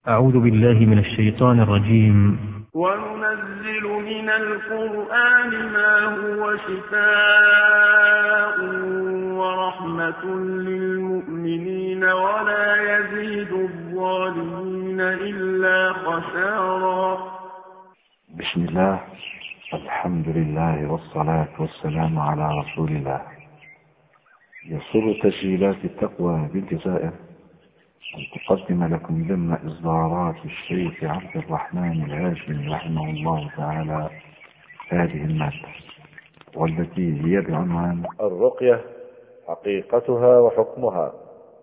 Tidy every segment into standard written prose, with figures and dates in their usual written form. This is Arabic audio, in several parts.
أعوذ بالله من الشيطان الرجيم. وننزل من القرآن ما هو شفاء ورحمة للمؤمنين ولا يزيد الظالمين إلا خسارا. بسم الله، الحمد لله والصلاة والسلام على رسول الله. يسر تسجيلات التقوى بالجزائر أن تقدم لكم ضمن إصدارات الشيخ عبد الرحمن الهاشمي رحمه الله تعالى هذه المادة، والتي هي بعنوان الرقية حقيقتها وحكمها.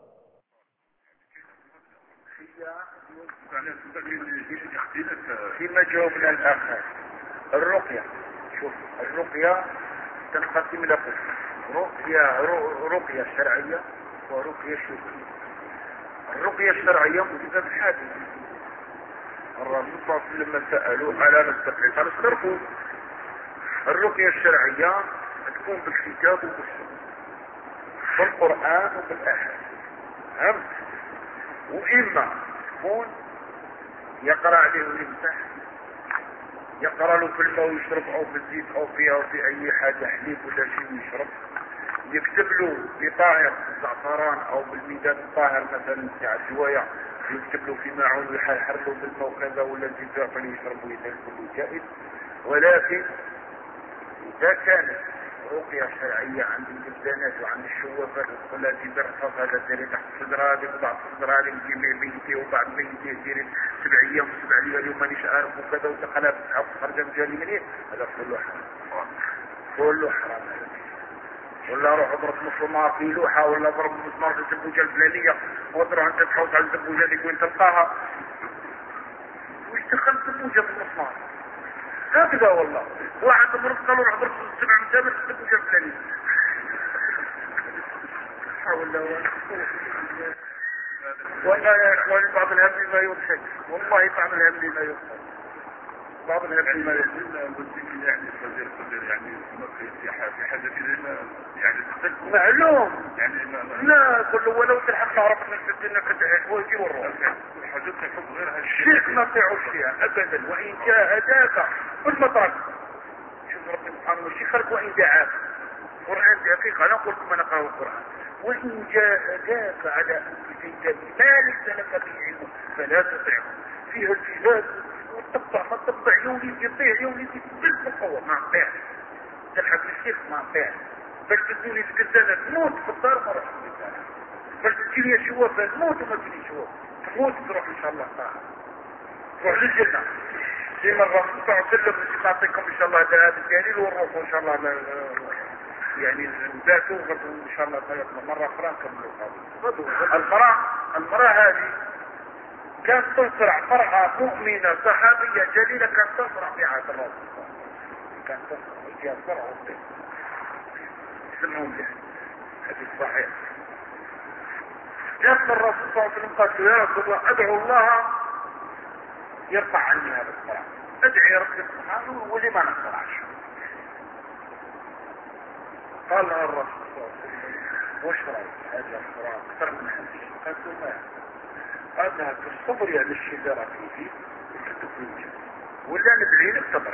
فيما جاوبنا الآخر الرقية. شوف، الرقية تنقسم إلى قسم: رقية شرعية ورقية شركية. الرقية الشرعية موجودة بالحادث. الرسول صلى الله عليه وسلم لما سألوه على نستقي قال استرقوا. الرقية الشرعية تكون بالكتاب وبالسنة، بالقرآن وبالآحاد. فهمت؟ وإما تكون يقرأ عليه ويمسح، يقرأ له في الماء ويشرب أو في الزيت أو فيها أو في أي حاجة حليب ولا شيء ويشرب، يكتب له بطائر الزعفران أو بالميدان الطاهر مثلا تاع الجوايع، يكتب له في معون ويحرر له بالماء وكذا ولا الزيت فليشرب ويدل كله جائز. ولكن إذا كانت رقية شرعية عند الجبانات وعند الشوافات وتقول في برصاص هذا ديري تحت صدرها وبعد صدرها لنجي بيتي وبعد بيتي ديري 7 أيام 7 ليالي اليوم مانيش عارف وكذا وتقلب خرج مجالي منين، هذا كله حرام. كله حرام. ولا روح اضرب مسمار في لوحة ولا اضرب مسمار في الزبوجة الفلانية وتروح انت تحوط على الزبوجة ديك وين تلقاها وش دخلت زبوجة في المسمار هكذا. والله واحد مرض قالوا روح اضرب 7 مسامر في الزبوجة الفلانية. والله يا اخواني بعض الهم ما يضحك، والله بعض الهم ما يضحك، بعض الهم ما يضحك. يعني في حاجة يعني معلوم يعني لا كله ولو تلحق عرف نفسك انك تحويجي والروح حاجات تحب غيرها الشيخ ما تعوش فيها ابدا. وان جاهداك بالمطرق، شوف ربي سبحانه الشيخ خلق وان دعاك. القرآن دقيقة انا قلت ما نقرأ القرآن. وان جاهداك على ان تشرك ما ليس لك به علم فلا تطعه. فيها الجهاد وتقطع ما تقطع يولي يطيع يولي بالقوة ما نطيعش. تلحق الشيخ ما نطيعش. باش تدوني الكزانة تموت في الدار ما روحش الكزانة، باش تجيني الشوافة تموت وما تجيني شوافة تموت تروح ان شاء الله تعالى تروح للجنة. زي ما الرسول صلى الله عليه وسلم نعطيكم ان شاء الله هذا الدليل والروح ان شاء الله يعني نباتوا ان شاء الله مرة اخرى نكملوا. المرأة هذه كانت تصرع مرأة مؤمنة صحابية جليلة، كانت تصرع في عهد الرسول، كانت تصرع فيها صرع وطيب يسمون به حديث صحيح. جاءت الرسول صلى الله عليه وسلم قالت يا رسول الله ادعو الله يرفع عني هذا الصراع، ادعي ربي سبحانه ولي ما نصرعش. قال لها الرسول صلى الله عليه وسلم واشرب هذا الصراع اكثر من 50. قالت له ما قال لها الصبر يعني الشجرة فيه ولا ندعي لك صبر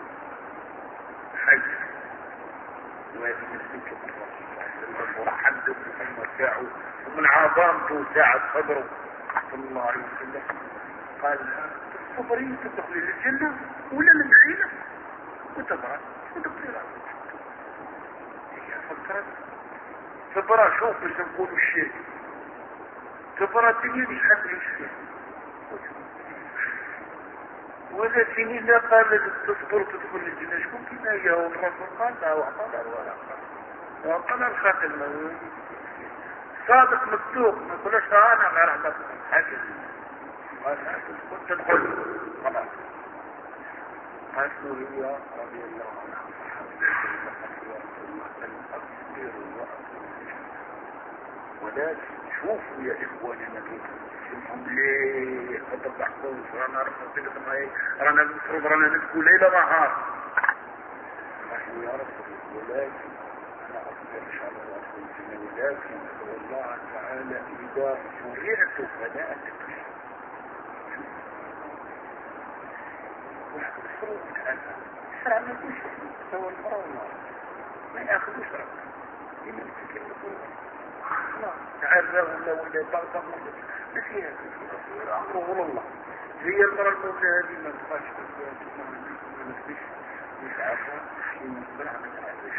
حي وهذه من سكة الرسول صلى الله عليه وسلم ورحمته بالأمة تاعه ومن عظامته وساعة صبره صلى الله عليه وسلم. قال لها الصبرين تدخلي للجنة ولا ندعي لك وتبرأ ودخلي رأسك. هي فكرت تبرأ. شوف باش نقولوا الشيء تبرأ الدنيا مش حتعيش فيها. وإذا فيني لا قال تصبر وتدخل الجنة شكون كنا هي والرسول قال لا وعطانا الورقة وعطانا الخاتم صادق مكتوب ما يقولش انا غير عبد حاجة قال كنت تدخل خلاص. قالت له هي رضي الله عنها ولكن شوفوا يا إخواني نقول ليه قد تحصل رانا المفروض رانا نسكو ليلة نهار. قالوا يا رب ولكن انا اصبر ان شاء الله ولكن الله تعالى اذا فرعت فلا اتكلم يفطروا ويتعزوا. الشرع ما يقولش سوى المرأة والمرأة ما ياخذوش رأيك لمن تكلموا تعزى ولا يطلق ما فيها أمره والله. هي المرأة المولى هذه ما تبقاش ما نفسش يتعافى ينبلع ما تعافيش.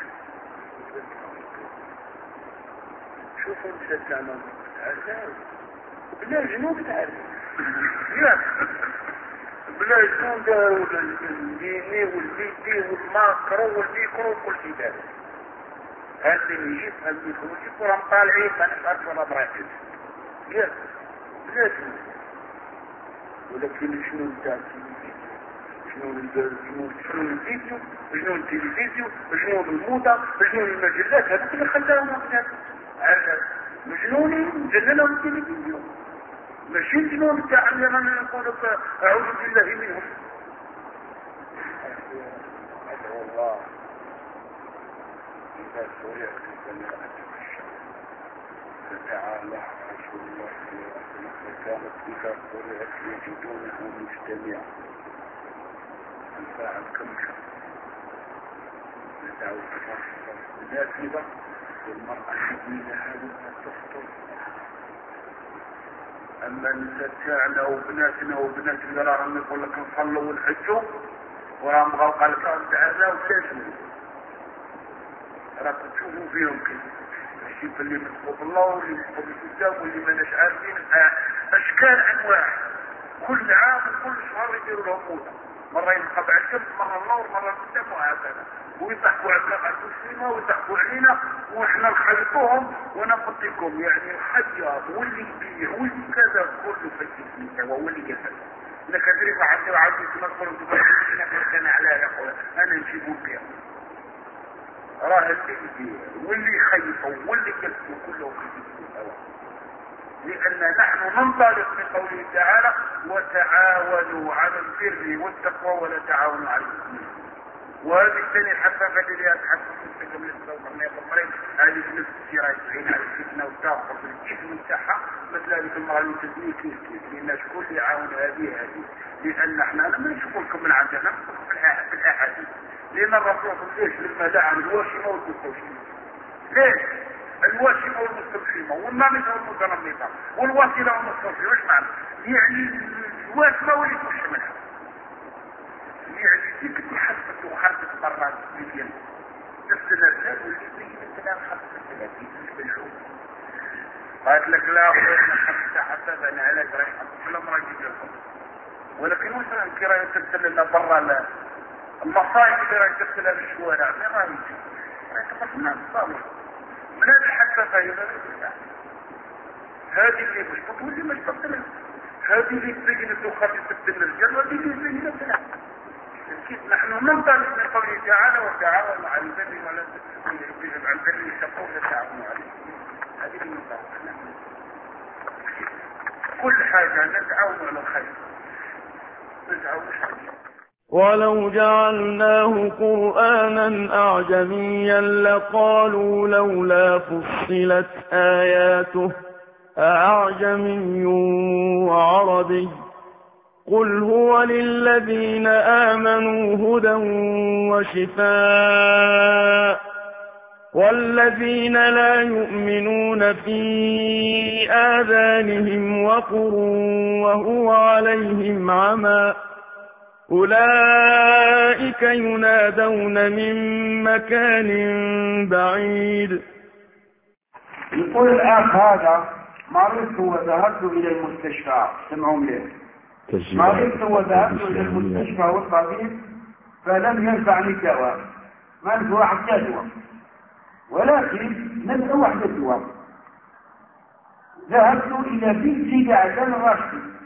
شوفوا نشجعنا تعافى بلا جنوب تعافى بلا جنوب والديني والبيتي والماكرو والميكرو كل شيء ذلك. هذا اللي يجيب هذا اللي يخرج ورام طالعين ما نعرف ولا براكز بلا جنوب. ولكن شنو نتاع شنو الفيديو شنو التلفزيون شنو الموضة شنو المجلات هذا اللي خلاهم هكذا مجنونين جننهم التلفزيون ماشي الجنون بتاع لما نقول لك اعوذ بالله منهم. ادعو الله اذا سرعت فلا اتمشى فتعالى رسول الله صلى الله عليه وسلم فكانت اذا سرعت يجدونه مجتمعا الفاعل كمشى ندعو النافذه والمراه الجميله هذه تفطر. اما نساتنا وبناتنا وبنات راهم يقول لك نصلوا ونحجوا وراهم غلقه لك تعالى وتاجوا راكم تشوفوا فيهم كيف الشيء اللي مسبوق الله واللي مسبوق الكتاب واللي ماناش عارفين اشكال انواع. كل عام وكل شهر يديروا لهم موضه مره ينقطع الشمس مره النور مره الكتاب وهكذا ويضحكوا على المسلمين ويضحكوا علينا واحنا نخلطوهم ونقتلكم. يعني الحجاب واللي يبيع واللي كذا كله في الجسم واللي يفعل لك ادري واحد عادي تنقل وتبقى كان على يقول انا نجيبه بيع راه اللي يبيع واللي يخيفه واللي يكسبه كله في الجسم لأن نحن ننطلق من قوله تعالى وتعاونوا على البر والتقوى ولا تعاونوا على الإثم. وهذه الثانية الحفافة اللي أتحفظ مستقبل الصوت المريض هذه نفس السيرة يسعين على الفتنة والتاقف الجسم بتاعها مثل هذه المرأة اللي تزني كيف لأن شكون اللي يعاون هذه لأن احنا لما نشوفكم من عندنا نشوفكم في الأحاديث لأن الرسول ليش لما دعا الواشمة والمستوشمة ليش؟ الواشمة والمستوشمة والنامسة والمتنمطة والواصلة والمستوشمة وش معنى؟ يعني الواشمة واللي توش منها يعني ديك تحسبت وخارجت برات مليون السلاسل واللي بيجي الكلام 35 بالشهور قالت لك لا أخونا حتى حسبنا عليك راح كل مرة يجي لكم ولكن مثلا كي راهي ترسل لنا برا المصايب اللي راهي ترسلها في الشوارع فين راهي يجي؟ راهي تقف الناس صابر من هذه الحساسة هذه اللي مشبط واللي مشبط لها هذه اللي تبين الدخان تبين الرجال وهذه اللي تبين البنات. نحن ننطلق من قوله تعالى وتعاونوا على البر ولا تجب عن البر والتقوى ولا تعاونوا على هذه اللي ننطلق كل حاجة نتعاون على الخير نتعاون على ولو جعلناه قرآنا أعجميا لقالوا لولا فصلت آياته أعجمي وعربي قل هو للذين آمنوا هدى وشفاء والذين لا يؤمنون في آذانهم وقر وهو عليهم عمى أولئك ينادون من مكان بعيد. يقول الأخ هذا مرضت وذهبت إلى المستشفى سمعوا لي مرضت وذهبت إلى المستشفى والطبيب فلم ينفعني دواء ما نفع حتى دواء ولكن نفع واحدة دواء ذهبت إلى بنت سيدي عزام الراشدي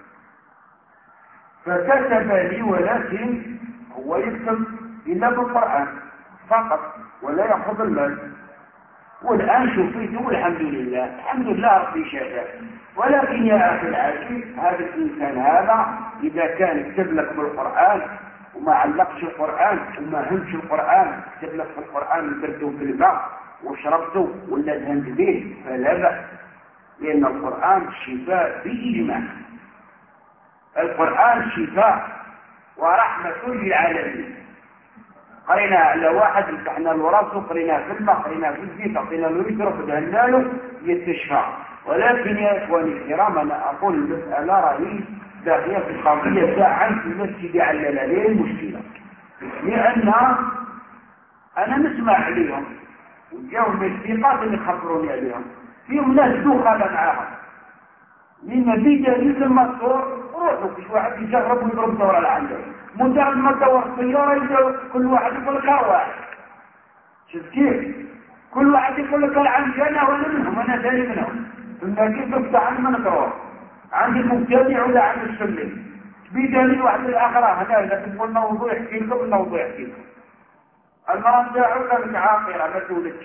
فكتب لي ولكن هو يكتب إلا بالقرآن فقط ولا يأخذ المال والآن شفيته والحمد لله الحمد لله ربي شفاه. ولكن يا أخي العزيز هذا الإنسان هذا إذا كان يكتب لك بالقرآن وما علقش القرآن وما همش القرآن يكتب لك في القرآن وبرده في الماء وشربته ولا دهنت به فلا بأس لأن القرآن شفاء بإجماع القرآن شفاء ورحمة للعالمين. قرينا على واحد مسحنا له راسه، قرينا في الماء، قرينا في الزيت، قرينا له يشرب، دهنا له يستشفى. ولكن يا اخواني الكرام انا اقول المسألة راهي داخلة في القضية تاع في المسجد علل عليه المشكلة، لأن أنا نسمع عليهم وجاوا من الثقات اللي خبروني عليهم فيهم ناس دخل معاهم لما بيجا مثل ما تصور روحوا كل واحد يجرب ويضرب دورة لعنده. مجرد ما تدور السيارة كل واحد يقول لك واحد. شفت كيف؟ كل واحد يقول لك العنج أنا وأنا منهم، أنا ثاني منهم. ثم كيف تفتح من نقرأ عند المبتدع ولا عند السلم بدليل واحد الآخرة. هذا تقول موضوع يحكي لكم الموضوع يحكي لكم. المرأة داعوك متعاقرة ما تولدش،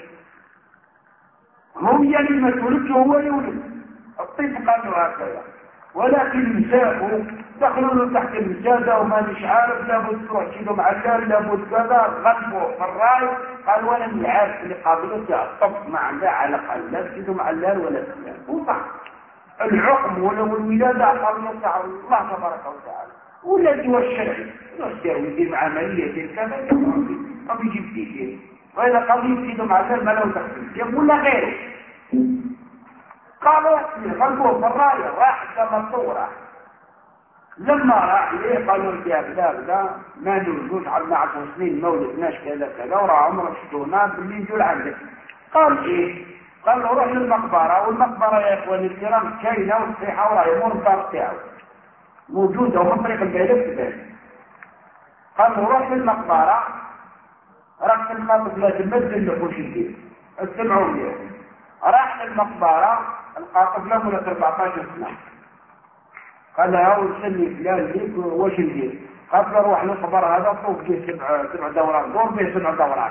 هم يعني ما تولدش هو يولد. الطب قالوا هكذا، ولكن نساء دخلوا له تحت المسادة وما مش عارف لابد تروح تشيلوا معلال لابد كذا غلبوا في الراي. قال ولا من عارف اللي قابلته الطب ما عنده على الأقل لا تشيلوا معلال ولا سلام. وصح الحكم ولا الولادة قابلة تاع الله تبارك وتعالى ولا هو الشرعي يساوي يدير عملية كذا ما بيجيب فيه. وإذا قضية تشيلوا معلال ما له تخفيف يقول لا غيره. قالوا غلبوه في الراية راح كما صورة. لما راح ليه قالوا يا بلا ما نوجوش عندنا 10 سنين ما ولدناش كذا كذا ورا عمرك شتونا باللي نجول عندك. قال ايه؟ قال له روح للمقبرة، والمقبرة يا اخواني الكرام كاينة وصحيحة وراه يمر الدار تاعو موجودة ومن طريق البيت كذلك. قال له روح للمقبرة راح تنخطف لا تمد اللي خوش الدين استمعوا ليه. راح للمقبرة القاطف له ولا 14 سنة. قال له أول سنة فلان ليك واش ندير؟ قال له روح للقبر هذا طوف به 7 دورات، دور به 7 دورات،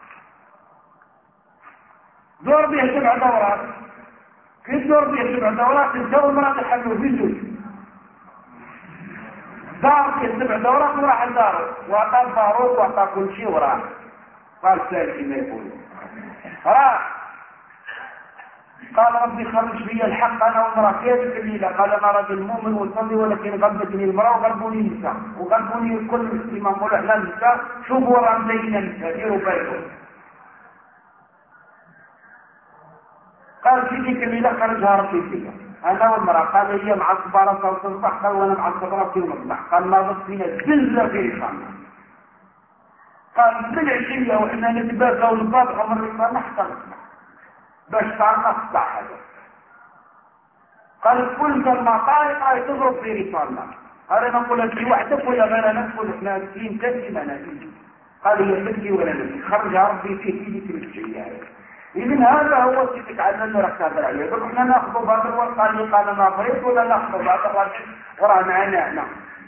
دور به 7 دورات. كيف دور به 7 دورات؟ انت والمرأة تحملوا في الزوج دار به 7 دورات وراح لداره وأعطى الباروت وأعطى كل شيء وراح. قال سالك ما يقول راح قال ربي خرج في الحق انا وامرأة كيف الليلة. قال انا رجل مؤمن وصلي ولكن غلبتني المرأة وغلبوني النساء وغلبوني كل مسلم نقول احنا النساء شوفوا ورا مزينا النساء ديروا بالكم. قال في ذيك الليلة خرجها ربي فيها انا والمرأة. قال هي مع الصبارة صوت الصباح قال وانا مع الصبارة في المصباح. قال ما بس فينا زلزة في رسالنا. قال بالعشية واحنا نتبادى ونبادغ من رسالنا حتى نصبح باش تعرف تصبح هذا. قال كل ما طارق هاي تضرب في رسالنا. قال انا نقول انت وحدك ولا غير ندخل احنا كلين كذي ما نجي. قال هي تبكي ولا نجي خرج ربي فيه تيجي تمشي. اذن هذا هو اللي تتعلمنا راح تهدر عليه. بس احنا ناخذ هذا الوقت قال انا مريض ولا ناخذ هذا الراجل وراه معنا هنا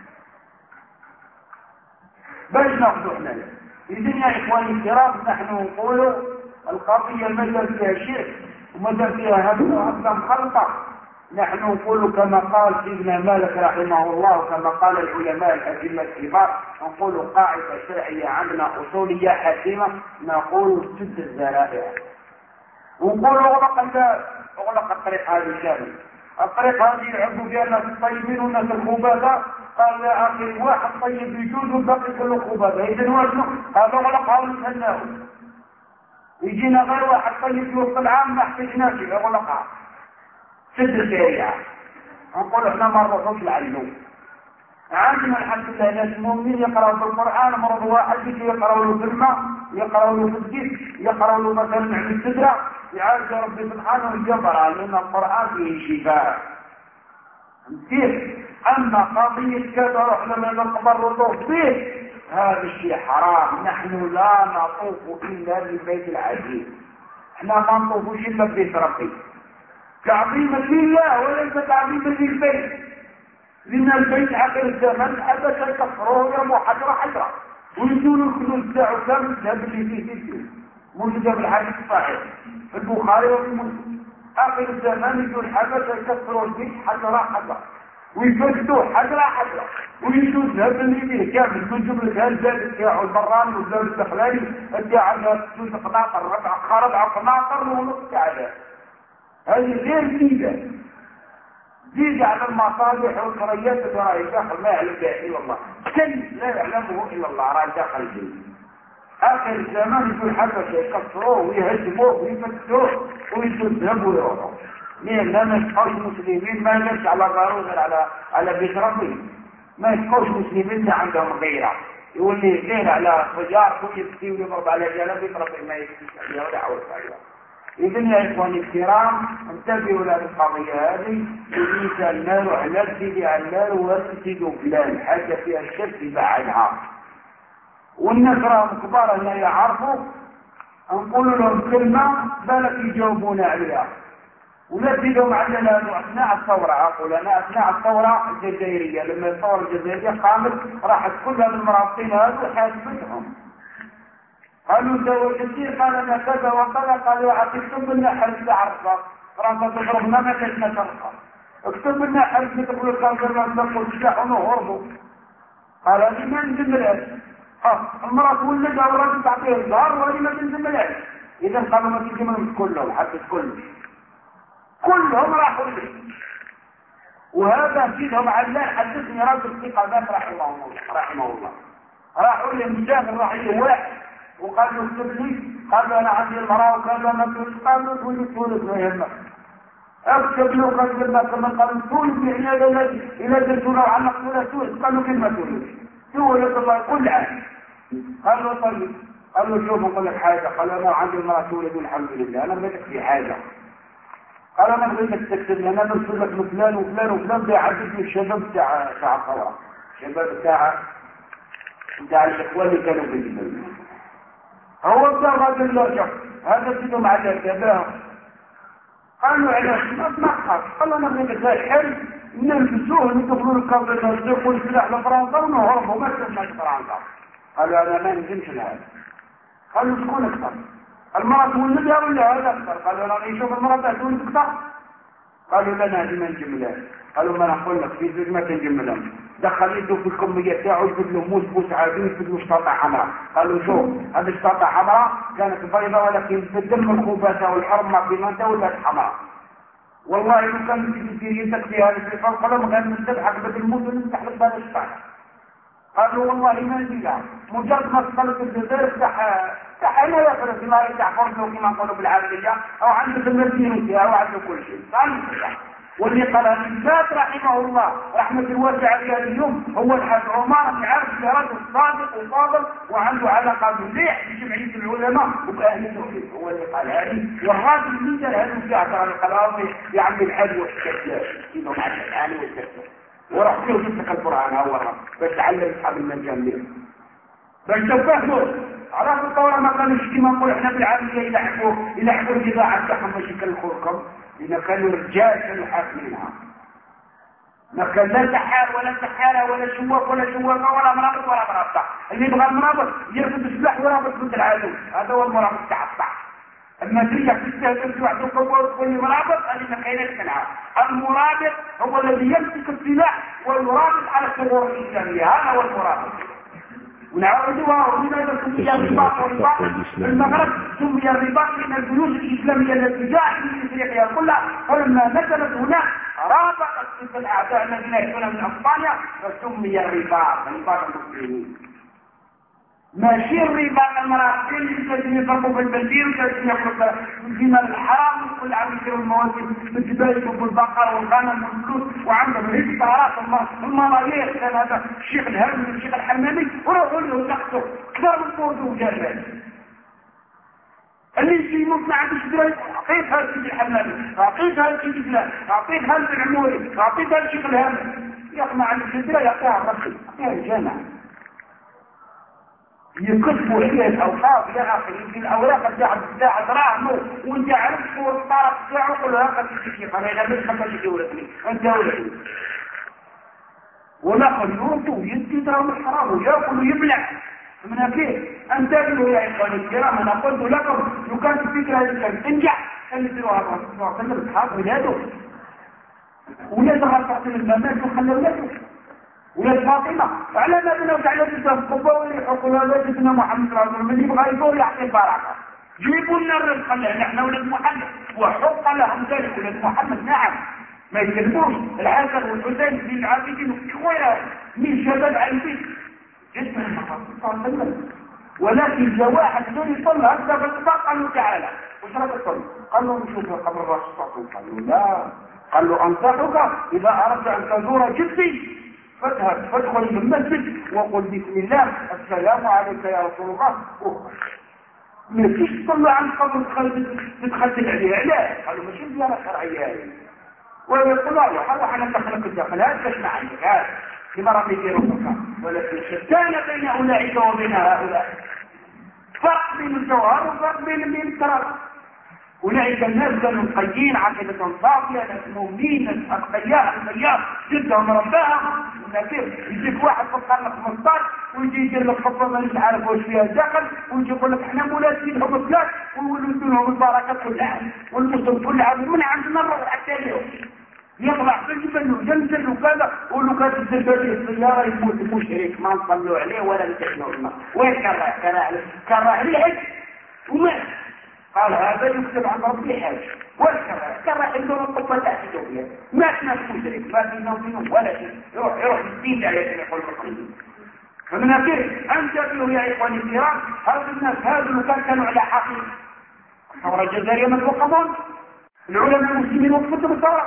باش ناخذ احنا. اذن يا اخواني الكرام نحن نقول القضية مدى فيها شرك ومدى فيها هدى مخلطة. نحن نقول كما قال سيدنا مالك رحمه الله وكما قال العلماء الأئمة الكبار نقول قاعدة شرعية عندنا أصولية حكيمة نقول سد الذرائع ونقول اغلق الطريق هذه كامل. الطريق هذه يعبوا فيها الناس الطيبين والناس الخبثاء. قال يا أخي واحد طيب يجوز والباقي كله خبثاء. إذن وزنه هذا اغلقها ونسهلناه. يجينا غير واحد طيب في وسط العام ما احتاجناش اغلقها سد الشريعة. نقول احنا ما نروحوش لعلو. عندنا الحمد لله ناس مؤمنين يقرأوا في القرآن مرض واحد يجي يقرأوا له في الماء يقرأوا له في الجيش يقرأوا له مثلا عن السدرة يعالج ربي سبحانه ويقرأ لأن القرآن فيه شفاء. كيف؟ أما قضية كذا رحنا من القبر وطوف به هذا الشيء حرام. نحن لا نطوف إلا بالبيت العزيز. احنا ما نطوفوش إلا ببيت ربي تعظيما لله وليس تعظيما للبيت. لأن البيت آخر الزمن أبدا كفروه يرموا حجرة حجرة ويدولوا الكنوز تاعو كامل الذهب اللي فيه الدين موجودة بالحديث الصحيح في البخاري وفي مسلم. آخر الزمان يقول حبشة يكسروا البيت حجرة حجرة ويفسدوه حجرة حجرة ويدوا الذهب اللي فيه كامل تنجب لك الزاد تاعو البراني والزاد الدخلاني تاعو تجوز قناطر ربع قناطر ونص تاعها. هذه غير جديدة زيد على المصالح والقريات اللي راه داخل ما يعلم بها الا الله، كل لا يعلمه الا الله راه داخل فيه. اخر الزمان يقول حبه يكسروه ويهدموه ويفتوه ويذهبوا ويروحوا. ليه؟ لا ما يبقاوش مسلمين، ما يمشي على ضروري غير على بيت ربي، ما يبقاوش مسلمين اللي عندهم غيره، يولي غير على فجار ويبكي ويضرب على جلبية ربي ما يبكيش عليها ولا عود عليها. إذن يا إخواني الكرام انتبهوا لهذه القضية هذه، يجيك المال وعلى تزيدي المال وتزيدوا فلان حاجة فيها الشرك يبعدها. والناس راهم كبار لا يعرفوا، نقول لهم كلمة بالك يجاوبون عليها. ولا تزيدهم عندنا أثناء الثورة، أقول أنا أثناء الثورة الجزائرية لما الثورة الجزائرية قامت راحت كل المرابطين هذو حاسبتهم. قالوا انت وجدتي؟ قال انا كذا وكذا. قالوا اكتب لنا حرف تعرفها فرنسا تضربنا ما كنا ترقى، اكتب لنا حرف تقول الكافر نقول سلاحهم وهربوا. قال هذه ما نجملهاش، المرأة تولدها والراجل تعطيه الظهر وهذه ما تنجملهاش. اذا قالوا ما تنجملهم كلهم، حتى كلهم راحوا لي. وهذا فيهم علان حدثني رجل ثقة رحمه الله راحوا لي مسافر راح لي واحد وقال له اكتب لي، قال له انا عندي المراه وكذا ما تقول، قال له تولد ما يهمك اكتب له. قال له كما قال تولد الى درتوا له علق ولا تولد، قال له كلمه تولد الله كل عام. قال له طيب، قال له شوف نقول لك حاجه، قال انا عندي المراه تولد والحمد لله، انا بدك في حاجه. قال انا بغيتك تكتب لي، انا نرسل لك فلان وفلان وفلان بيعدد لي الشباب تاع الثوره، الشباب تاع الاخوان اللي كانوا في الجبل. هو بتاع الراجل يرجع هذا سيدهم على الجباه. قالوا علاش ما تخاف؟ قال انا بغيت الحل نلبسوه ندخلوا الكابل ندخلوا السلاح لفرنسا ونهربوا ما تسمعش فرنسا. قالوا انا ما نجمش لهذا. قالوا شكون اكثر؟ المرأة تولدها ولا هذا اكثر؟ قالوا انا نشوف المرأة تولد اكثر. قالوا لنا هذه ما نجملهاش. قالوا ما نقول لك في زوج ما تنجملها، دخل يده في الكمية تاعو يجيب له موس عادي يجيب له شطاطة حمراء. قالوا شوف هذه الشطاطة حمراء كانت بيضاء ولكن بالدم الخبثة والحرمة في مادة ولات حمراء. والله لو كان في يدك في هذا في الفرق قالوا ما كان نذبحك بدل الموت ونفتح لك بهذا الشطاطة. قالوا والله ما نجيها، مجرد ما دخلت الجزائر تاع هنا ياكل في ماء تاع فرنسا كما نقولوا بالعربية او عنده في المدينة او عنده كل شيء. واللي قال الإنسان رحمه الله رحمة الواسعة اليوم هو الحاج عمر بن عارف رجل صادق وفاضل وعنده علاقة مليح بجمعية العلماء وبأهل التوحيد، هو اللي قال هذه. والراجل اللي دار هذا الشيء ترى القلاوي يعمل الحج والكذاب يدهم على الآن والكذاب وراح فيه وجبتك القرآن هو باش تعلم أصحاب المجال باش تفهموا. عرفوا الثورة ما كانوش كما نقول احنا بالعربية يلعبوا الجذاعة تاعهم باش يكلفوكم، إذا كانوا رجال كانوا حاكمينها. ما كان لا سحار ولا سحارة ولا شواف ولا شوافة ولا مرابط ولا مرابطة. اللي يبغى المرابط يرفض السلاح ويرابط ضد العدو، هذا هو المرابط تاع الصح. اما ترجع تستهدف واحد وتقول تقول مرابط هذه ما كايناش منها. المرابط هو الذي يمسك السلاح ويرابط على الثغور الإسلامية، هذا هو المرابط. ونعودها ولماذا سمي الرباط والرباط في المغرب؟ سمي الرباط من الجيوش الإسلامية التي جاءت من إفريقيا كلها، فلما نزلت هناك رابطت تلك الأعداء الذين يأتون من أسبانيا فسمي الرباط المسلمين. ماشي الرباط المرافقين اللي يفرقوا في البنزين وكانوا يخرجوا في مال الحرام وكل عام يشتروا المواسم بالجبال والبقر والغنم والفلوس وعندهم الهكتارات الملايير. كان هذا الشيخ الهرمي والشيخ الحمامي وروحوا له يقتلوا اكثر من فوز وجبال. اللي يجي يموت ما عندوش درايه اعطيتها للشيخ الحمامي، اعطيتها للشيخ فلان، اعطيتها للعموري، اعطيتها للشيخ الهرمي. يا اخي ما عندوش درايه يعطيها الرقي، يعطيها الجامع. يكتبوا عليه الاوصاف يا اخي في الاوراق بتاع دراهم وانت عارف هو الطرف بتاعه كل هذا في قال اذا مش خمسه دولتني انت ولدي وناخذ يوطو يدي دراهم الحرام وياكل ويبلع من كيف انت قالوا يا اخواني الكرام انا قلت لكم لو كانت الفكره هذه كانت تنجح كان يديروها معتمر اصحاب ولاده ولاد غير الممات وخلوا ولاده ولاد فاطمة على ما بنوت على جزء القبة ويحقوا لها جزنا محمد صلى الله عليه وسلم اللي يبغى يقول يعطي البركة جيبوا لنا الرزق نحن ولاد محمد وحق لهم ذلك ولاد محمد. نعم ما يكلموش الحسن والحسين بن العابدين خويا من شباب على البيت جسمه ولكن جاء واحد ثاني يطلع هكذا بالطاق قال له تعالى وش راك تصلي؟ قال له نشوف قبر الرسول قال له لا، قال له انصحك اذا اردت ان تزور جدي فاذهب فادخل المسجد وقل بسم الله السلام عليك يا رسول الله ما فيش تصلي عن قبر تتخلل عليه علاش؟ قالوا ماشي زياره شرعيه ويقول له حاول ان تخلق الداخل هذا ايش عندك هذا كما راح يديروا ولكن شتان بين اولئك وبين هؤلاء فرق بين الجوهر وفرق بين التراب. اولئك الناس كانوا نقيين عقيده صافيه ناس مؤمنين ناس اتقياء جدهم رباها. كيف يجيك واحد في القرن 15 ويجي يدير لك خطه مانيش عارف واش فيها داخل ويجي يقول لك احنا مولاتين لهم الثلاث ويولدوا لهم البركه كل عام والمسلم كل عام من عندنا نروح حتى اليوم يطلع في الجبل وينزل وكذا ولو كانت الزرباليه السياره يموت المشرك ما نصلوا عليه ولا نتحنوا الماء وين كان عليه ومات. قال هذا يكتب عن ربي حاج والكره عندهم القبه تاع الدنيا مات ناس مشرك ما فينا ولا شيء يروح الدين على يقول المسلمين. فمن كيف انت فيه يا اخواني الكرام هذا الناس هذا كانوا على حقيقه الثوره الجزائريه من وقفهم العلماء المسلمين وقفتهم الثوره.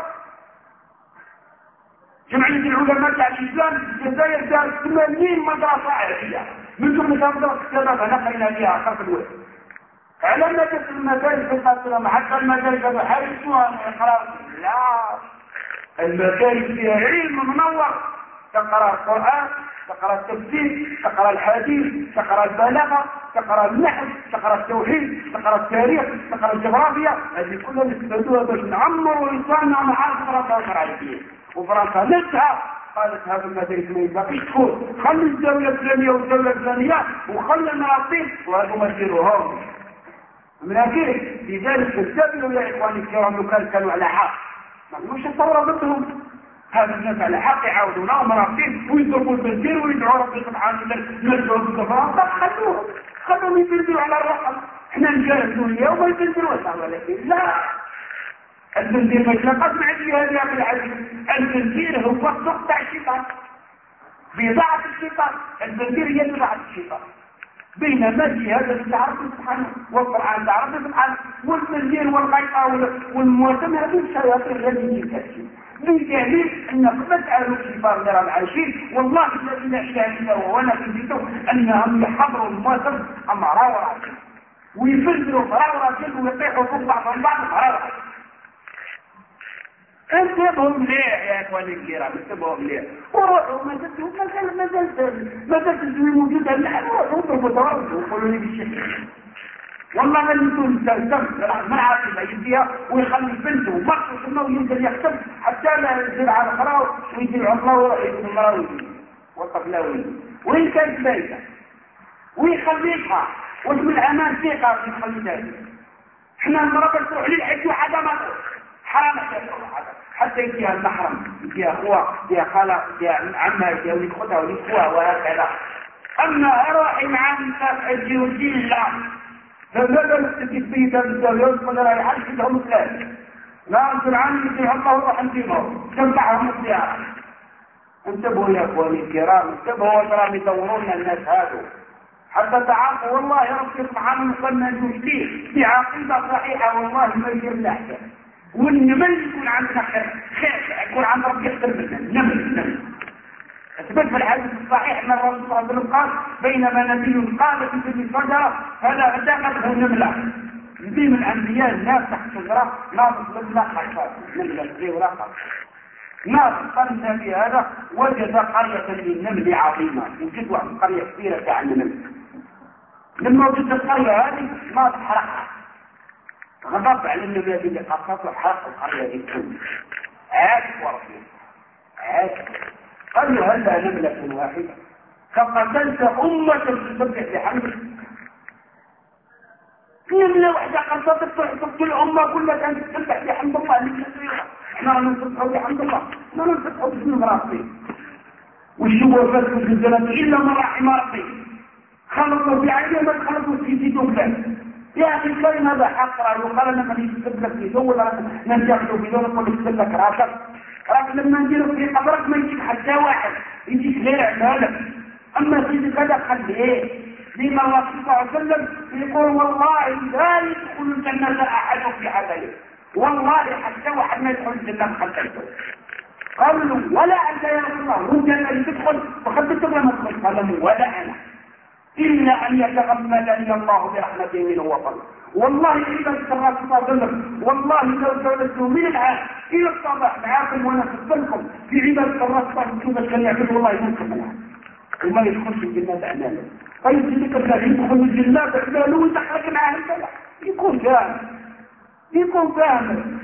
جمعيه العلماء تاع الاسلام في الجزائر دارت 80 مدرسه عربيه من ضمن مدرسه ثلاثه نقلنا فيها خلف الوجه على مدى المدارس القاصرة حتى المدارس بحرسها إقرار لا المدارس فيها علم منور تقرأ القرآن تقرأ التفسير تقرأ الحديث تقرأ البلاغة تقرأ النحو تقرأ التوحيد تقرأ التاريخ تقرأ الجغرافيا هذه كلها نستفيدوها باش نعمروا إنساننا مع فرنسا الشرعية وفرنسا نسعى قالت هذا المدارس ما يبقيش تكون خلي الدولة الإسلامية والدولة الإسلامية وخلي المناطق وهذو ما يديروهم من أكيد لذلك استبلوا يا إخواني الكرام لو كانوا على حق ما نقولش الثورة ضدهم هذا الناس على حق يعاودونا ومراقبين ويضربوا البنزين ويدعوا ربي سبحانه نرجعوا بالكفرات خلوهم يبنزلوا على الرقم احنا نجاهدوا اليوم ويبنزلوا ولكن لا البنزين ما يتلقاش مع الجهاد يا أخي العزيز. البنزين هو السوق تاع الشيطان بضاعة الشيطان البنزين هي بضاعة الشيطان بينما الجهاد اللي تعرف سبحانه والقرآن تعرف سبحانه والبنزين والغيطة والمواسم هذه الشياطين الذي يكتشف بدليل ان قد قالوا في بارلر العاشين والله الذي لا اله الا هو وانا كنت انهم يحضروا المواسم امراء وراجل ويفرزوا امراء وراجل ويطيحوا فوق بعضهم بعض امراء وراجل. انتبهوا مليح يا اخواني الكرام انتبهوا مليح وروحوا ما زلت موجوده الان روحوا اضربوا وقولوا لي بالشكل والله ما يكون ما عارف يديها ويخلي بنته ومرته ثم وينزل يكتب حتى لا ينزل على الخراو ويجي عمره ويروح يجي المراوي والطفلاوي وين كانت بايته ويخليها واسم الامان ثقه يخليها. احنا المراه تروح للحج وحدا حرام حتى يجيها المحرم يجيها اخوه يجيها خاله يجيها عمها يجيها ولد اختها ولد اخوها وهكذا. اما اروحي مع الناس حجي والدين لا فماذا نستفيد به الزوجات ولا لا يحدث لهم ثلاثه لا انت العام يجي الله وروح انتمهم تنفعهم الزياره. انتبهوا يا اخواني الكرام انتبهوا ترى يدورون الناس هذو حتى تعرفوا والله يا رب سبحانه وتعالى نجديه بعقيده صحيحه والله ما يصير نحن والنمل يكون عندنا خير يكون عند ربي يخدم لنا النمل اثبت في الحديث الصحيح ان الرسول صلى الله عليه وسلم قال بينما نبي قال في الشجره هذا دخله نمله نبي من الانبياء الناس تحت شجره ناقص نمله خشب نمله زي ورقه ناقص قلنا في هذا وجد قريه للنمل عظيمه وجد واحد قريه كبيره تاع النمل لما وجدت القريه هذه ما تحرقها غضب على النبي اللي قصته حرق القريه دي كلها عاش ورفيق عاش قال له هلا نملة واحدة فقتلت أمة تسبح بحمدك نملة واحدة قتلت تحسب كل أمة كلها كانت تسبح بحمد الله اللي كثيرة احنا نسبحه بحمد الله ما نسبحه باسم ربي والشبه فاتوا في الزلمة إلا من رحم ربي خلطوا في عينيه ما خلطوا في سيدهم فات يا أخي الكلمة هذا حق رأيه وقال أنا من يسبب لك في دولة ننجحله بدون قول يسبب لك راسك راك لما نديروا في قبرك ما يجيب حتى واحد يجيك غير عمالك. اما سيدك هذا خليه ديما الله صلى الله عليه وسلم يقول والله لا يدخل الجنة احد في عمله، والله حتى واحد ما يدخل الجنة خلقته. قالوا له ولا انت يا رسول الله، وانت الذي تدخل فقد تبغى ما تدخل. قال ولا انا الا ان يتغمدني الله برحمته منه وفضله. والله إذا الرسول صلى الله عليه وسلم والله لو جلسوا من الآن إلى الصباح معاكم وأنا أخبركم في عبادة الرسول كيف كان يعمل والله يمكن منها وما يدخلش الجنة أعماله. طيب ذلك الذي يدخل الجنة أعماله ويدخلك معاه البلع يكون فاهم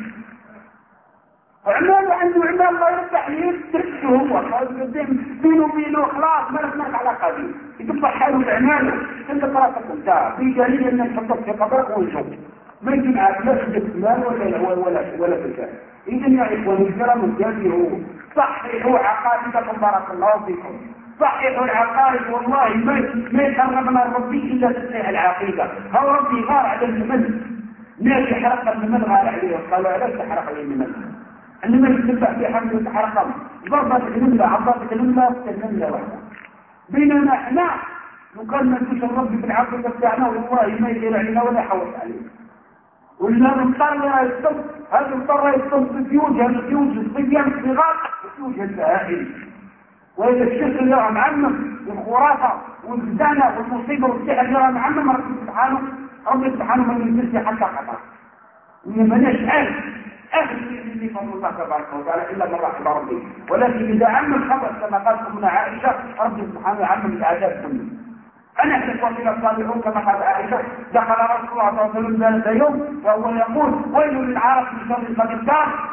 أعماله عنده عمال الله يرفع يتركه هو بينه وبينه خلاص ما نسمعك على قديم يقطع حاله بأعماله. انت راسك انت في دليل ان نحطك في قبرك ونشوف ما يجي معك لا في المال ولا في الكلام. اذا يا اخواني الكرام انتبهوا صححوا عقائدكم بارك الله فيكم، صححوا العقائد. والله ما يقربنا ربي الا تصحيح العقيده. هو ربي غار على النمل ناس حرق النمل غار عليه قالوا علاش تحرق عليه النمل؟ النمل يتبع في حمل وتحرق ضربت النمله عضت النمله النمله واحده. بينما احنا لو كان ما نكونش الرب في العقيده بتاعنا والله ما يدير علينا ولا يحوط علينا. ولا نضطر يصب هذا نضطر يصب بفيوج الصبيان الصغار وفيوج البهائم. واذا الشرك اللي راه معمم والخرافه والزنا والمصيبه والسحر اللي راه معمم ربي سبحانه ما ينزلش حتى خطر. انما ناش اهل اللي فضل الله تبارك وتعالى الا من رحم ربي. ولكن اذا عم الخبر كما قالت امنا عائشه ربي سبحانه عم العذاب كله. انا اخوتنا الصالحون كما قال عائشه دخل رسول الله صلى الله عليه وسلم ذات يوم وهو يقول ويل للعرب من شر القدر.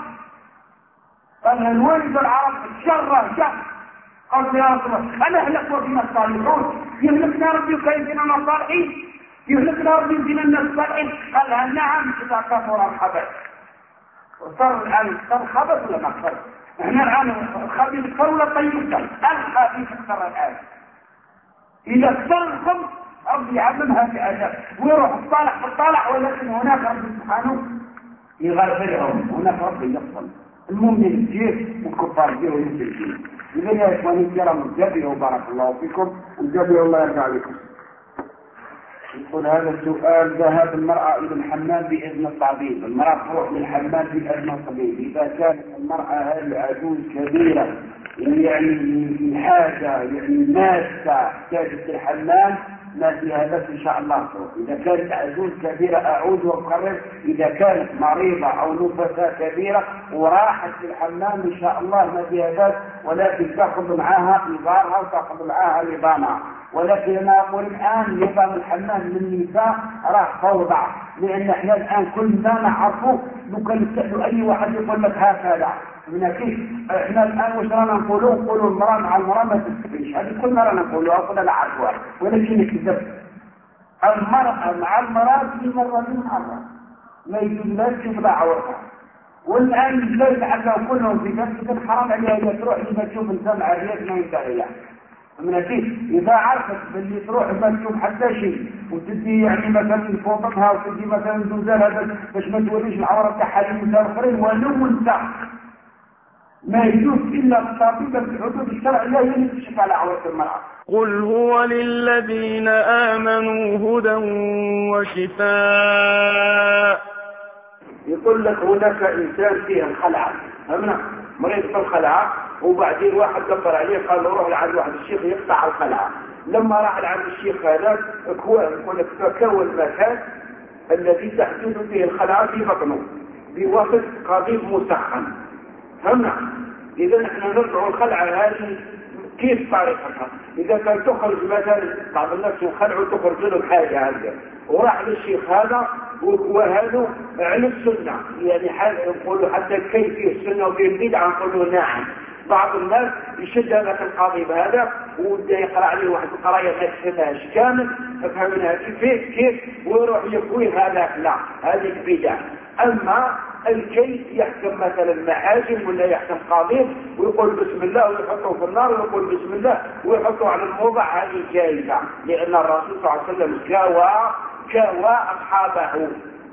قال الويل للعرب شر. قال يا رسول الله انا اهلك وفينا الصالحون، يهلكنا ربي وكان فينا الصالحين، يهلكنا ربي فينا الناس الصالحين. قال نعم اذا كفر الخبث. وصار الآن صار خبث ولا ما صار؟ احنا الآن الخبيث صار ولا طيب صار؟ الخبيث صار الآن. إذا صار الخبث ربي يعلمها في أدب ويروح الطالح ولكن هناك ربي سبحانه يغفرهم، هناك ربي يغفر المؤمن الجيش والكفار الجيش والمسلمين. إذا يا إخواني الكرام انتبهوا بارك الله فيكم، انتبهوا الله يرجع لكم. يقول هذا السؤال ذهاب المرأة إلى الحمام بإذن الطبيب. المرأة تروح للحمام بإذن الطبيب إذا كانت المرأة هذه عجوز كبيرة يعني في حاجة يعني ماسة تحتاج الحمام ما فيها بس إن شاء الله تروح. إذا كانت عجوز كبيرة أعود وأقرر إذا كانت مريضة أو نفساء كبيرة وراحت للحمام إن شاء الله ما فيها بس، ولكن تأخذ معها إبارها وتأخذ معها نظامها. ولكن أنا أقول الآن نظام الحمام للنساء راه فوضى، لأن احنا الآن كلنا نعرفه لو كان نسألوا أي واحد يقول لك هكذا من كيف. احنا الآن وش رانا نقولوا المرأة مع المرأة ما تستفيش، هذه كل مرة نقولوها وكلنا نعرفوها ولكن نكذب. المرأة مع المرأة في مرة من مرة ما يجوز تشوف عورتها. والآن الليل حتى كلهم في جنب حرام عليها تروح لما تشوف إنسان عريض ما ينتهي له. من كيف إذا عرفت باللي تروح ما تشوف حتى شيء وتدي يعني مثلا فوقتها وتدي مثلا زلزال باش ما توريش العورة تاعها للنساء الآخرين ولو انت ما يجوز إلا الطبيبة في الحدود الشرعية هي اللي تكشف على عورة المرأة. قل هو للذين آمنوا هدى وشفاء. يقول لك هناك إنسان فيه الخلعة، فهمنا؟ مريض في الخلعة وبعدين واحد دبر عليه قال له روح لعند واحد الشيخ يقطع الخلعة. لما راح لعند الشيخ هذا يقول لك تكون المكان الذي تحدث فيه الخلعة في بطنه بوسط قضيب مسخن. فهمنا؟ إذا نحن نرجع الخلعة هذه كيف طريقتها؟ إذا كان تخرج مثلا بعض الناس يخلعوا تخرج له حاجة هذه وراح للشيخ هذا وهذا على السنة يعني نقولوا حتى كيفية السنة وكيف بدعة نقولوا نعم. بعض الناس يشد هذا القضيب هذا ويبدا يقرا عليه واحد القرايه ما تفهمهاش كامل فهمناها كيف ويروح يكوي هذاك لا هذه بدعة. اما الكيف يحكم مثلا محاجم ولا يحكم قضيب ويقول بسم الله ويحطه في النار ويقول بسم الله ويحطه على الموضع هذه جائزة، لأن الرسول صلى الله عليه وسلم كوى أصحابه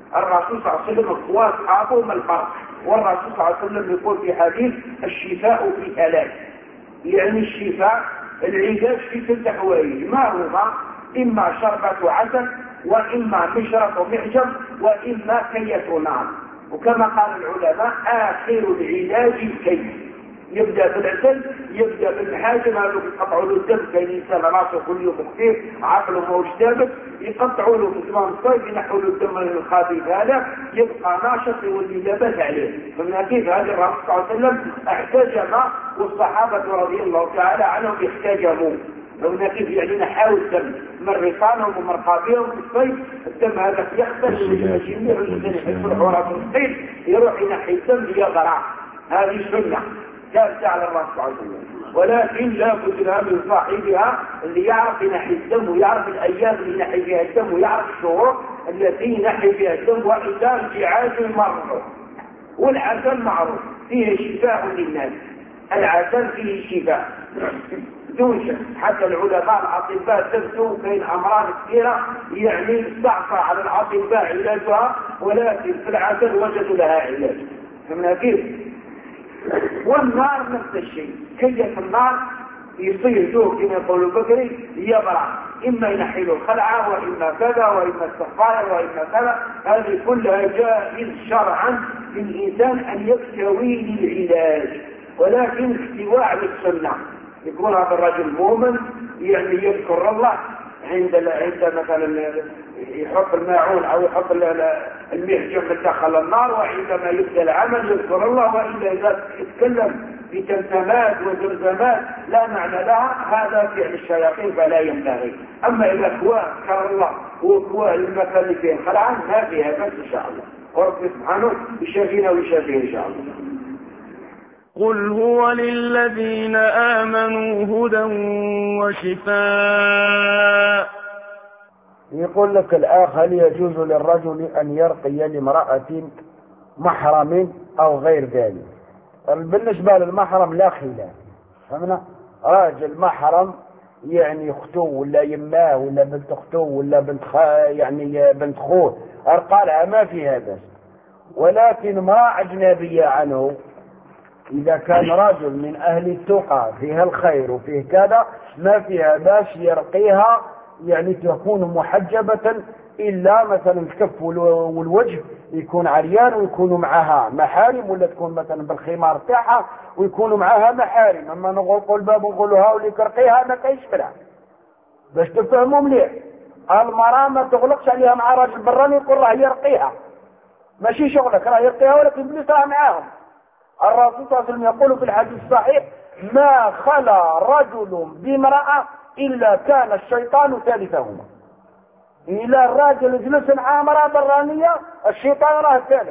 الرسول صلى الله عليه وسلم القوات أعطوهم الفرق. والرسول صلى الله عليه وسلم يقول في حديث الشفاء في ثلاث، يعني الشفاء العلاج في 6 حوائج، ما هو؟ إما شربة عسل، وإما مشرة محجم، وإما كية نار. وكما قال العلماء آخر العلاج الكي، يبدأ بالعسل، يبدأ بالمحاجم، هذا يقطعوا له الدم، كان إنسان راسه كل يوم كثير عقله موج ثابت، يقطعوا له في زمان الصيف ينحوا له الدم الخفيف هذا يبقى ناشط يولي لاباس عليه. فمن كيف هذا الرسول صلى الله عليه وسلم احتجم، والصحابة رضي الله تعالى عنهم احتجموا. فمن كيف يعني نحاول الدم من رصانهم ومن رقابيهم في الصيف، الدم هذا يختل من الجميع، والإنسان يحس الحرارة في الصيف يروح ينحي الدم يغرع. هذه سنة كانت على الرسول صلى الله عليه وسلم، ولكن لا بد لها من صاحبها اللي يعرف ينحي الدم، ويعرف الايام اللي ينحي فيها الدم، ويعرف الشهور التي ينحي فيها الدم، وإنسان الجعاز معروف. والعسل معروف فيه شفاء للناس، العسل فيه شفاء دون شك. حتى العلماء الاطباء ثبتوا بين امراض كثيره يعني استعصى على الاطباء علاجها، ولكن في العسل وجدوا لها علاج. فهمنا كيف؟ والنار نفس الشيء، كيف النار يصير جوه كما يقول البكري يبرع، اما ينحي له الخلعه، واما كذا، واما السفاير، واما كذا. هذه كلها جائز شرعا للانسان ان يكتوي للعلاج، ولكن اكتواء بالسنه. يكون هذا الرجل مؤمن يعني يذكر الله عند مثلا يحط الماعون او يحط المحجم من داخل النار، وعندما يبدا العمل يذكر الله. والا اذا يتكلم بتمتمات وزمزمات لا معنى لها، هذا فعل الشياطين فلا ينبغي. اما اذا كواه ذكر الله وكواه المكان اللي فيه خلعا ما فيها بس ان شاء الله، ورب سبحانه يشافينا ويشافيه ان شاء الله. قل هو للذين آمنوا هدى وشفاء. يقول لك الآخ: هل يجوز للرجل أن يرقي لامرأة محرم أو غير ذلك؟ بالنسبة للمحرم لا خلاف، فهمنا؟ راجل محرم يعني اخته ولا يماه ولا بنت اخته ولا يعني بنت خوه ارقالها ما فيها بس. ولكن امرأة أجنبية عنه إذا كان رجل من أهل التقى فيها الخير وفيه كذا ما فيها باش يرقيها، يعني تكون محجبة، إلا مثلا الكف والوجه يكون عريان ويكونوا معها محارم، ولا تكون مثلا بالخمار تاعها ويكونوا معها محارم. أما نقول الباب ونقولوا هاولي كرقيها ما كاينش فيها باش تفهموا مليح. المرأة ما تغلقش عليها مع راجل براني يقول راه يرقيها، ماشي شغلك راه يرقيها، ولكن إبليس راه معاهم. الرسول صلى الله عليه وسلم يقول في الحديث الصحيح: ما خلا رجل بامرأة إلا كان الشيطان ثالثهما. إلى الراجل جلس مع امرأة برانية الشيطان راه الثالث،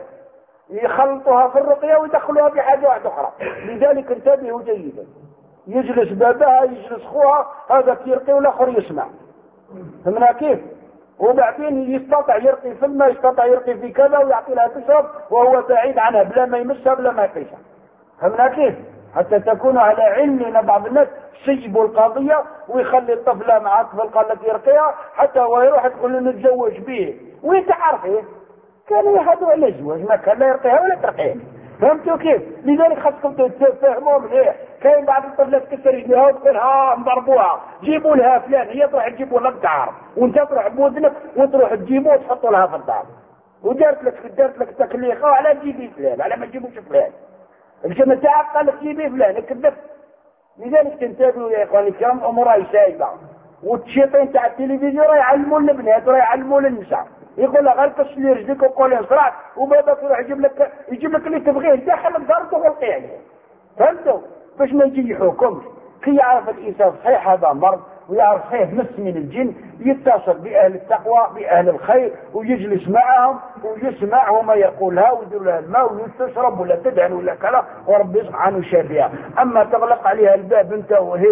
يخلطها في الرقية ويدخلوها بحاجة واحدة أخرى. لذلك انتبهوا جيدا، يجلس بابها يجلس خوها، هذا يرقي والآخر يسمع. فهمنا كيف؟ وبعدين يستطيع يرقي في الماء، يستطيع يرقي في كذا، ويعطي لها تشرب وهو بعيد عنها بلا ما يمسها بلا ما يقيسها. فهمنا كيف؟ حتى تكون على علم. لأن بعض الناس سيبوا القضية ويخلي الطفلة مع طفل قال لك يرقيها حتى هو يروح تقول له نتزوج به وانت عارفه كان يحدوا على الزواج، ما كان لا يرقيها ولا ترقيها. فهمتوا كيف؟ لذلك خاصكم تفهموا مليح. كاين بعض الطفلات تكسر رجلها وتقول ها نضربوها، جيبوا لها فلان، هي تروح تجيبوا لها الدار وانت تروح بوذنك وتروح تجيبوه وتحطوا لها في الدار، ودارت لك تكليخه على تجيبي فلان، على ما تجيبوش فلان الجنة تاعك قال لك جيبي فلان كذب. لذلك تنتبهوا يا اخواني الكرام، امور سايبه. والشيطان تاع التلفزيون يعلموا البنات ويعلموا النساء، يقول لها غير كسر لي رجلك وقول انصرع، وباباك يروح يجيب لك اللي تبغيه داخل الدار وتغلقي عليه. فهمتوا؟ باش ما يجي يحكمش. كي يعرف الانسان صحيح هذا مرض ويعرف صحيح مس من الجن، يتصل باهل التقوى باهل الخير ويجلس معهم ويسمع وما يقولها ويدير لها الماء وتشرب ولا تدعن ولا كذا، وربي سبحانه يشافيها. اما تغلق عليها الباب انت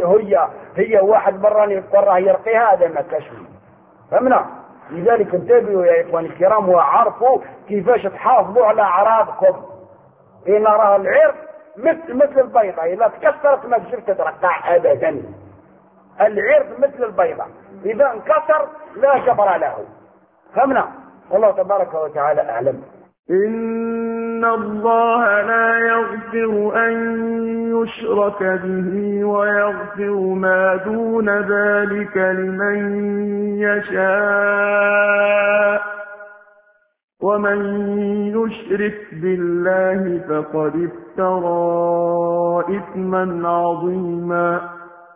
وهي واحد براني يقول راه يرقيها، هذا ما كاش. فهمنا؟ لذلك انتبهوا يا اخواني الكرام وعرفوا كيفاش تحافظوا على اعراضكم. ان راه العرض مثل البيضة، اذا تكسرت ما تجيب تترقع ابدا. العرض مثل البيضة، اذا انكسر لا جبر له. فهمنا؟ والله تبارك وتعالى أعلم. إن الله لا يغفر أن يشرك به ويغفر ما دون ذلك لمن يشاء ومن يشرك بالله فقد افترى إثما عظيما.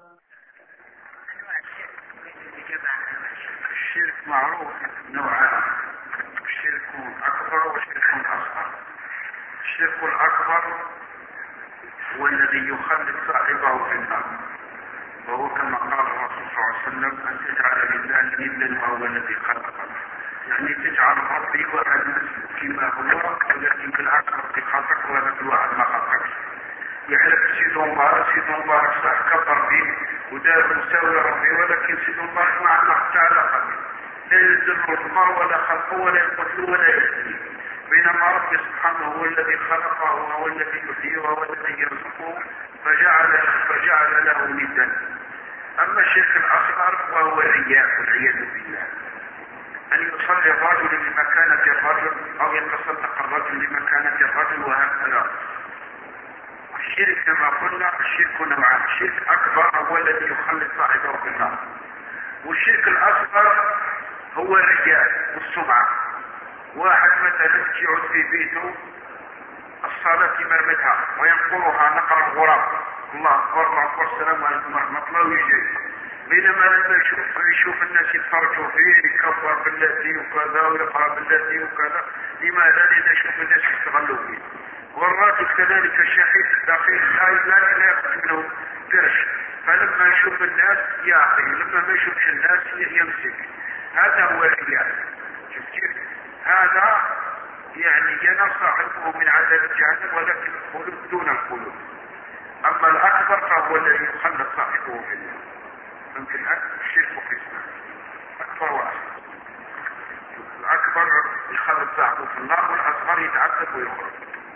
الشرك معروف نوعان: الشرك الأكبر والشرك الأصغر. الشرك الأكبر هو الذي يخلد صاحبه في النار، وهو كما قال الرسول صلى الله عليه وسلم: أن تجعل لله ندا وهو الذي خلقك، يعني تجعل ربي واحد كما هو، ولكن بالعكس ربي خلقك وهذا الواحد ما خلقكش. يحلف سيد مبارك صح كبر به ودار مساوي ربي، ولكن سيد مبارك ما علاقة تعالى قبل، لا يزر المرء ولا خلقه ولا يقتل ولا يهدي، بينما ربي سبحانه هو الذي خلقه وهو الذي يحييه وهو الذي يرزقه، فجعل له ندا. أما الشرك الأصغر وهو الرياء والعياذ بالله، أن يصلي الرجل لمكانة الرجل أو يتصدق الرجل لمكانة الرجل وهكذا. الشرك كما قلنا الشرك نوعان: الشرك الأكبر هو الذي يخلد صاحبه في النار، والشرك الأصغر هو الرياء والسمعة. واحد مثلا يقعد في بيته الصلاة يمرمدها وينقرها نقر الغراب، الله أكبر الله أكبر السلام عليكم ورحمة الله، ويجي بينما لما يشوف الناس يتفرجوا فيه يكبر بالتي وكذا ويقرأ بالتي وكذا. لماذا؟ لأن يشوف الناس يستغلوا فيه. والراجل كذلك الشحيح الدقيق لا يأخذ منه قرش، فلما يشوف الناس يعطي، لما ما يشوفش الناس يمسك. هذا هو الرياء. شفت؟ هذا يعني ينال صاحبه من عذاب جهنم، ولكن القلوب دون القلوب. أما الأكبر فهو الذي يخلد صاحبه في النار. ممكن الشرك قسمان: أكبر وأصغر. الأكبر يخلد صاحبه في النار، والأصغر يتعذب ويخرج.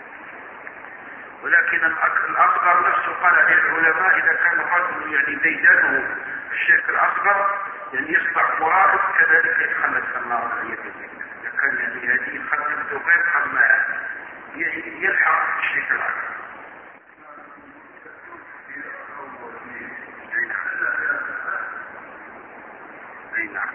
ولكن الأصغر نفسه قال عليه العلماء: إذا كان الرجل يعني ديدانه الشرك الأصغر يعني يصبح مرائب، كذلك يتخلد في النار والعياذ بالله. إذا كان يعني هذه يخلد غير حما يلحق الشرك الأكبر. أي نعم.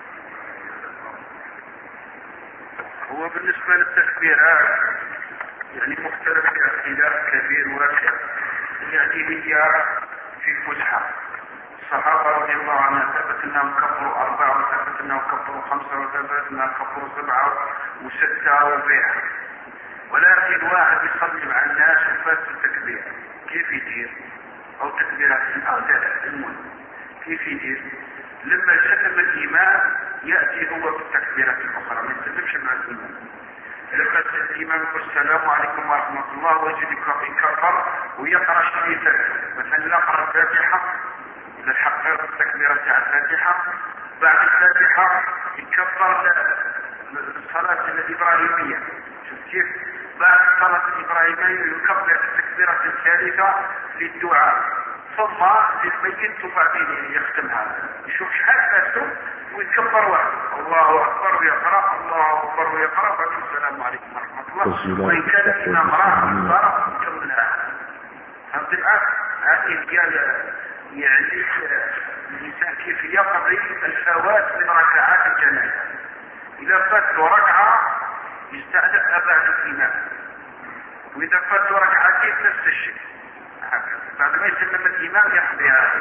هو بالنسبة للتكبيرات يعني مختلف اختلاف كبير واسع. يعني هي في فسحة الصحابة رضي الله عنهم ثبت انهم كبروا 4، وثبت انهم كبروا 5، وثبت انهم كبروا 7 و6 و7. ولكن واحد يصلي مع الناس وفات التكبير، كيف يدير؟ او تكبيرات او 3 المهم كيف يدير؟ لما يسلم الإمام يأتي هو بالتكبيرات الأخرى، ما يسلمش مع الإمام. لما الإمام يقول السلام عليكم ورحمة الله ويجب يكبر ويقرأ شريطة، مثلا يقرأ الفاتحة إذا حقق التكبيرة تاع الفاتحة، بعد الفاتحة يكبر الصلاة الإبراهيمية. شوف كيف؟ بعد الصلاة الإبراهيمية يكبر التكبيرة الثالثة للدعاء، ثم للميت وبعدين يختمها. يشوف شحال فاتوا ويكبر واحد، الله أكبر ويقرأ، الله أكبر ويقرأ، بعد السلام عليكم ورحمة الله. وإن كان الإمام راح الصلاة يكملها. فهمت الآن؟ هذه يعني الإنسان كيف يقضي الفوات من ركعات الجنازة. إذا فات له ركعة يستأنفها بعد الإمام، وإذا فات له ركعتين نفس الشيء. بعد ما يسلم الإمام يحضيها.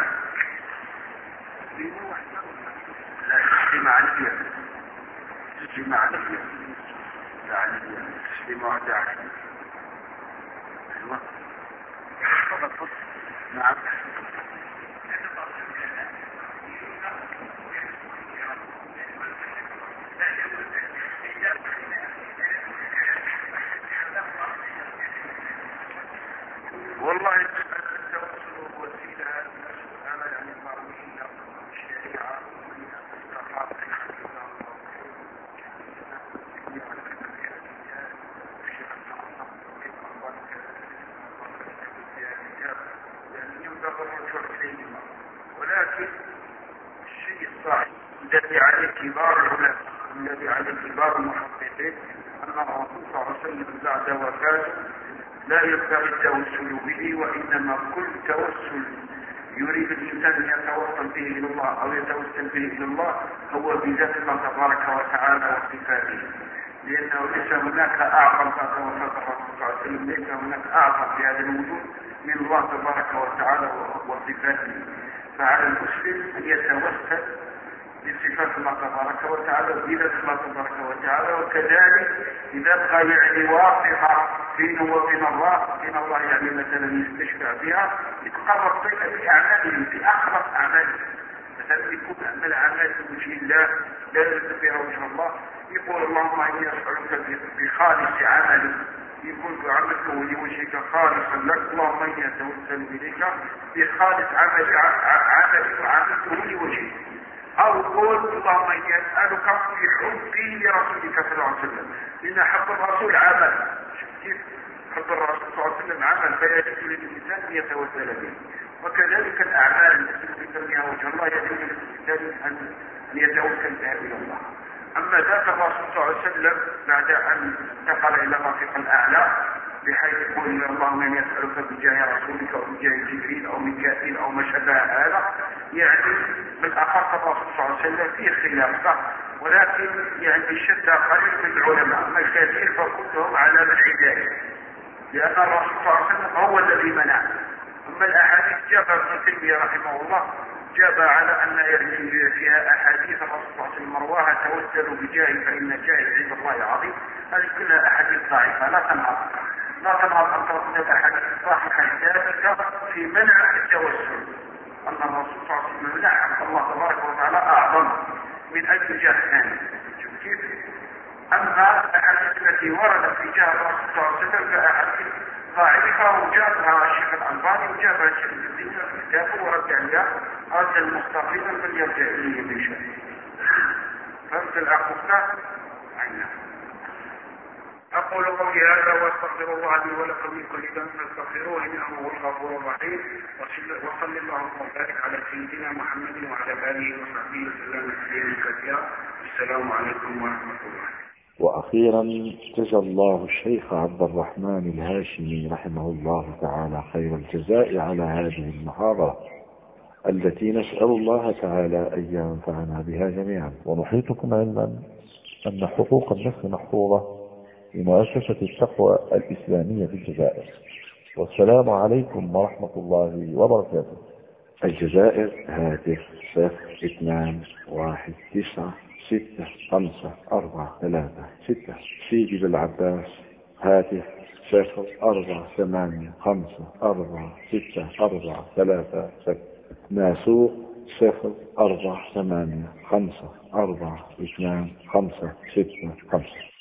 لا تسليم عليا، تسليم عليا، لا عليا، تسليم واحدة عليا. أيوة. نعم. والله التوسل وسيلة أنا يعني معروفين الشريعة يعني ينبغي الرجوع إليهما، ولكن الشيء الصحيح الذي عليه كبار العلماء الذي عليه كبار المحققين أن الرسول صلى الله عليه وسلم بعد وفاته لا ينبغي التوسل به، وإنما كل توسل يريد الإنسان أن يتوصل به إلى الله أو يتوسل به إلى الله هو بذات الله تبارك وتعالى وصفاته، لأنه ليس هناك أعظم بعد وفاة الرسول صلى الله عليه وسلم، ليس هناك أعظم في هذا الوجود من الله تبارك وتعالى وصفاته. فعلى المسلم أن يتوسل بصفات الله تبارك وتعالى وبذات الله تبارك وتعالى، وكذلك إذا بقى يعني واثقة بينه وبين الله يعني مثلا يستشفع بها يتقرب طيبا بأعماله بأخلص أعماله، مثلا يكون أعمال أعمال وجه الله لا يريد بها وجه الله، يقول اللهم إني أسألك بخالص عملي، يكون عملك ولوجهك خالصا لك، اللهم إني أتوسل إليك بخالص عملي وعملته لوجهك، أو قول اللهم إني أسألك بحبي لرسولك صلى الله عليه وسلم، لأن حب الرسول عمل، كيف حب الرسول صلى الله عليه وسلم عمل فلا يجوز للإنسان أن يتوسل به، وكذلك الأعمال التي يريد بها وجه الله يجوز للإنسان أن يتوسل بها إلى الله. أما ذاك الرسول صلى الله عليه وسلم بعد أن انتقل إلى الرفيق الأعلى بحيث يقول اللهم إني أسألك بجاه رسولك أو بجاه جبريل أو ميكائيل أو ما شابه هذا، يعني بالأخص الرسول صلى الله عليه وسلم فيه خلافه، ولكن يعني شد قليل من العلماء، أما الكثير فكلهم على الحداية، لأن الرسول صلى الله عليه وسلم هو الذي منع. أما الأحاديث جاء ابن تيمية رحمه الله جاب على أن يرجع فيها أحاديث الرسول صلى الله عليه وسلم مرواها توسلوا بجاهه فإن جاهه عند الله عظيم، هذه كلها أحاديث ضعيفة لا تنهض أن تكون الأحاديث الصحيحة ثابتة في منع التوسل، أن الرسول صلى الله عليه وسلم منع الله تبارك وتعالى أعظم من أي جاه ثاني. شوف كيف؟ أما الأحاديث التي وردت في جاه الرسول صلى الله عليه وسلم فأحاديث ضعيفة، وجابها الشيخ الألباني وجابها الشيخ الدين في كتابه ورد عليها رد المستفيدا فليرجع إليه من شاء. فهمت الأخوة؟ عينا. أقول قولي هذا واستغفر الله لي ولكم من كل ذنب فاستغفروه إنه هو الغفور الرحيم، وصل اللهم وبارك على سيدنا محمد وعلى آله وصحبه وسلم تسليما كثيرا. السلام عليكم ورحمة الله. وأخيرا جزا الله الشيخ عبد الرحمن الهاشمي رحمه الله تعالى خير الجزاء على هذه المحاضرة التي نسأل الله تعالى أن ينفعنا بها جميعا. ونحيطكم علما أن حقوق النفس محفوظة لمؤسسة التقوى الإسلامية في الجزائر. والسلام عليكم ورحمة الله وبركاته. الجزائر هاتف 0219654336. سيدي بالعباس هاتف 04854646. ناسوق 0485422565.